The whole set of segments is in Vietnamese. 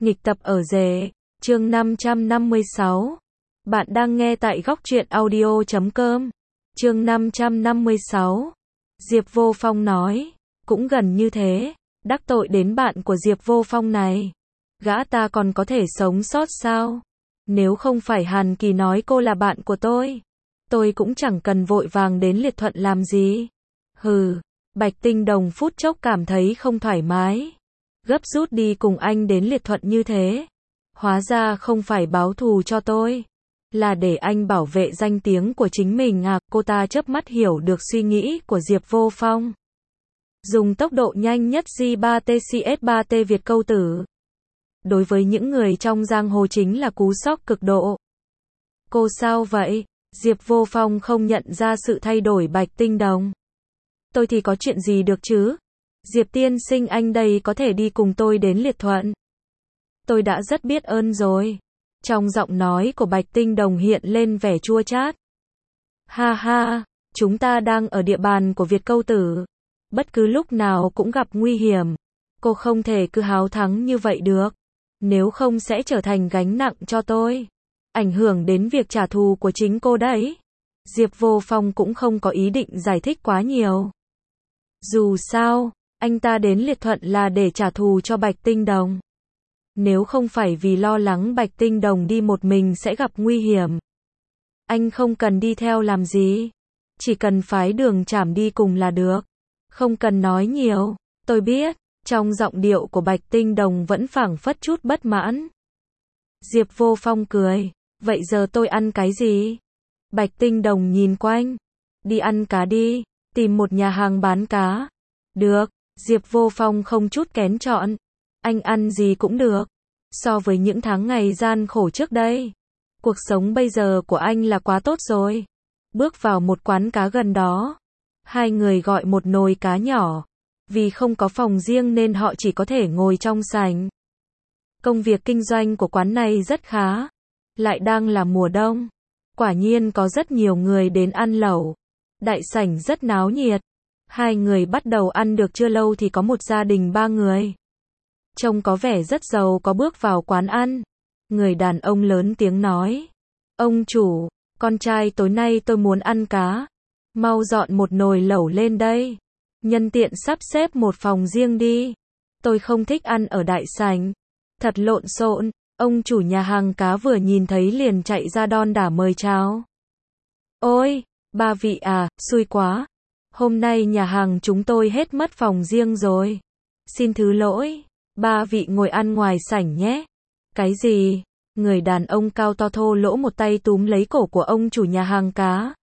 Nghịch tập ở rể, chương 556. Bạn đang nghe tại góc truyện audio.com. Chương 556. Diệp Vô Phong nói, cũng gần như thế, đắc tội đến bạn của Diệp Vô Phong này. Gã ta còn có thể sống sót sao? Nếu không phải Hàn Kỳ nói cô là bạn của tôi cũng chẳng cần vội vàng đến Liệt Thuận làm gì. Hừ, Bạch Tinh Đồng phút chốc cảm thấy không thoải mái. Gấp rút đi cùng anh đến Liệt Thuận như thế. Hóa ra không phải báo thù cho tôi, là để anh bảo vệ danh tiếng của chính mình à? Cô ta chớp mắt hiểu được suy nghĩ của Diệp Vô Phong. Dùng tốc độ nhanh nhất J3TCS3T Việt câu tử. Đối với những người trong giang hồ chính là cú sốc cực độ. Cô sao vậy? Diệp Vô Phong không nhận ra sự thay đổi Bạch Tinh Đồng. Tôi thì có chuyện gì được chứ? Diệp tiên sinh anh đây có thể đi cùng tôi đến Liệt Thuận. Tôi đã rất biết ơn rồi. Trong giọng nói của Bạch Tinh Đồng hiện lên vẻ chua chát. Ha ha, chúng ta đang ở địa bàn của Việt câu tử. Bất cứ lúc nào cũng gặp nguy hiểm. Cô không thể cứ háo thắng như vậy được. Nếu không sẽ trở thành gánh nặng cho tôi. Ảnh hưởng đến việc trả thù của chính cô đấy. Diệp Vô Phong cũng không có ý định giải thích quá nhiều. Dù sao, anh ta đến Liệt Thuận là để trả thù cho Bạch Tinh Đồng. Nếu không phải vì lo lắng Bạch Tinh Đồng đi một mình sẽ gặp nguy hiểm, anh không cần đi theo làm gì. Chỉ cần phái Đường Trảm đi cùng là được. Không cần nói nhiều, tôi biết. Trong giọng điệu của Bạch Tinh Đồng vẫn phảng phất chút bất mãn. Diệp Vô Phong cười. Vậy giờ tôi ăn cái gì? Bạch Tinh Đồng nhìn quanh. Đi ăn cá đi. Tìm một nhà hàng bán cá. Được. Diệp Vô Phong không chút kén chọn. Anh ăn gì cũng được. So với những tháng ngày gian khổ trước đây, cuộc sống bây giờ của anh là quá tốt rồi. Bước vào một quán cá gần đó. Hai người gọi một nồi cá nhỏ. Vì không có phòng riêng nên họ chỉ có thể ngồi trong sảnh. Công việc kinh doanh của quán này rất khá. Lại đang là mùa đông. Quả nhiên có rất nhiều người đến ăn lẩu. Đại sảnh rất náo nhiệt. Hai người bắt đầu ăn được chưa lâu thì có một gia đình 3 người. Trông có vẻ rất giàu có bước vào quán ăn. Người đàn ông lớn tiếng nói. Ông chủ, con trai tối nay tôi muốn ăn cá. Mau dọn một nồi lẩu lên đây. Nhân tiện sắp xếp một phòng riêng đi. Tôi không thích ăn ở đại sảnh. Thật lộn xộn. Ông chủ nhà hàng cá vừa nhìn thấy liền chạy ra đon đả mời chào. Ôi, ba vị à, xui quá. Hôm nay nhà hàng chúng tôi hết mất phòng riêng rồi. Xin thứ lỗi. Ba vị ngồi ăn ngoài sảnh nhé. Cái gì? Người đàn ông cao to thô lỗ một tay túm lấy cổ của ông chủ nhà hàng cá.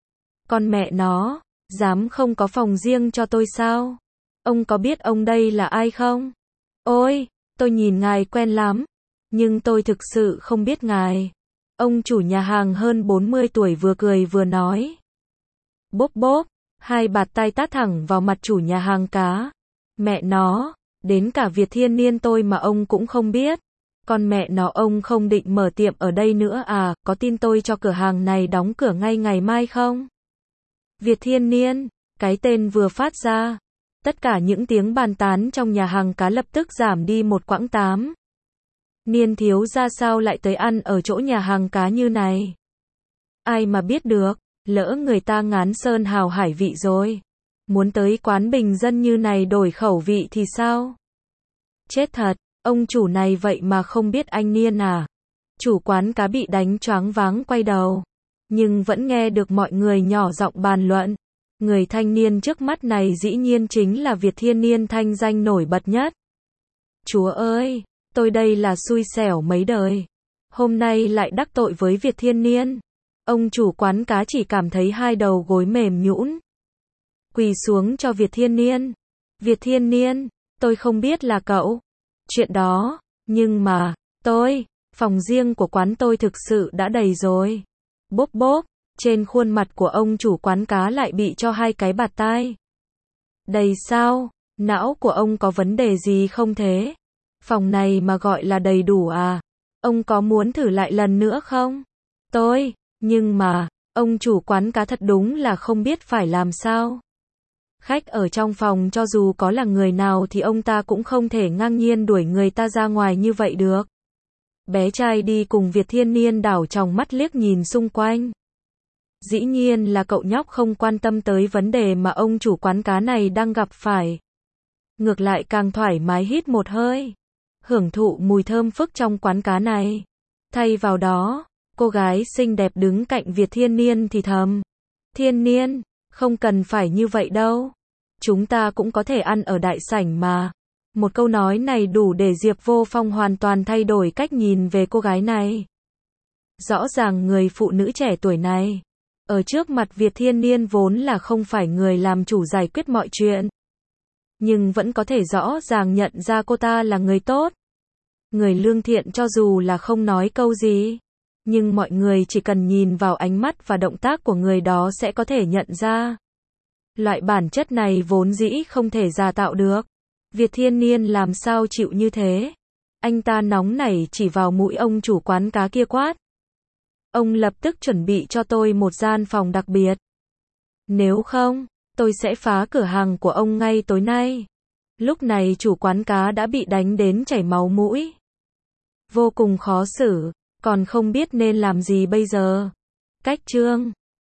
Con mẹ nó, dám không có phòng riêng cho tôi sao? Ông có biết ông đây là ai không? Ôi, tôi nhìn ngài quen lắm. Nhưng tôi thực sự không biết ngài. Ông chủ nhà hàng hơn 40 tuổi vừa cười vừa nói. Bốp bốp, hai bạt tay tát thẳng vào mặt chủ nhà hàng cá. Mẹ nó, đến cả Việt Thiên Niên tôi mà ông cũng không biết. Con mẹ nó ông không định mở tiệm ở đây nữa à, có tin tôi cho cửa hàng này đóng cửa ngay ngày mai không? Việt Thiên Niên, cái tên vừa phát ra. Tất cả những tiếng bàn tán trong nhà hàng cá lập tức giảm đi một quãng 8. Niên thiếu ra sao lại tới ăn ở chỗ nhà hàng cá như này? Ai mà biết được, lỡ người ta ngán sơn hào hải vị rồi. Muốn tới quán bình dân như này đổi khẩu vị thì sao? Chết thật, ông chủ này vậy mà không biết anh Niên à? Chủ quán cá bị đánh choáng váng quay đầu. Nhưng vẫn nghe được mọi người nhỏ giọng bàn luận. Người thanh niên trước mắt này dĩ nhiên chính là Việt Thiên Niên thanh danh nổi bật nhất. Chúa ơi, tôi đây là xui xẻo mấy đời. Hôm nay lại đắc tội với Việt Thiên Niên. Ông chủ quán cá chỉ cảm thấy hai đầu gối mềm nhũn. Quỳ xuống cho Việt Thiên Niên. Việt Thiên Niên, tôi không biết là cậu. Chuyện đó, nhưng mà, phòng riêng của quán tôi thực sự đã đầy rồi. Bốp bốp, trên khuôn mặt của ông chủ quán cá lại bị cho hai cái bạt tai. Đầy sao? Não của ông có vấn đề gì không thế? Phòng này mà gọi là đầy đủ à? Ông có muốn thử lại lần nữa không? Nhưng mà, ông chủ quán cá thật đúng là không biết phải làm sao. Khách ở trong phòng cho dù có là người nào thì ông ta cũng không thể ngang nhiên đuổi người ta ra ngoài như vậy được. Bé trai đi cùng Việt Thiên Niên đảo tròng mắt liếc nhìn xung quanh. Dĩ nhiên là cậu nhóc không quan tâm tới vấn đề mà ông chủ quán cá này đang gặp phải. Ngược lại càng thoải mái hít một hơi, hưởng thụ mùi thơm phức trong quán cá này. Thay vào đó, cô gái xinh đẹp đứng cạnh Việt Thiên Niên thì thầm. Thiên Niên, không cần phải như vậy đâu. Chúng ta cũng có thể ăn ở đại sảnh mà. Một câu nói này đủ để Diệp Vô Phong hoàn toàn thay đổi cách nhìn về cô gái này. Rõ ràng người phụ nữ trẻ tuổi này, ở trước mặt Việt Thiên Niên vốn là không phải người làm chủ giải quyết mọi chuyện. Nhưng vẫn có thể rõ ràng nhận ra cô ta là người tốt. Người lương thiện cho dù là không nói câu gì. Nhưng mọi người chỉ cần nhìn vào ánh mắt và động tác của người đó sẽ có thể nhận ra. Loại bản chất này vốn dĩ không thể giả tạo được. Việt Thiên Niên làm sao chịu như thế? Anh ta nóng nảy chỉ vào mũi ông chủ quán cá kia quát. Ông lập tức chuẩn bị cho tôi một gian phòng đặc biệt. Nếu không, tôi sẽ phá cửa hàng của ông ngay tối nay. Lúc này chủ quán cá đã bị đánh đến chảy máu mũi. Vô cùng khó xử, còn không biết nên làm gì bây giờ. Cách chương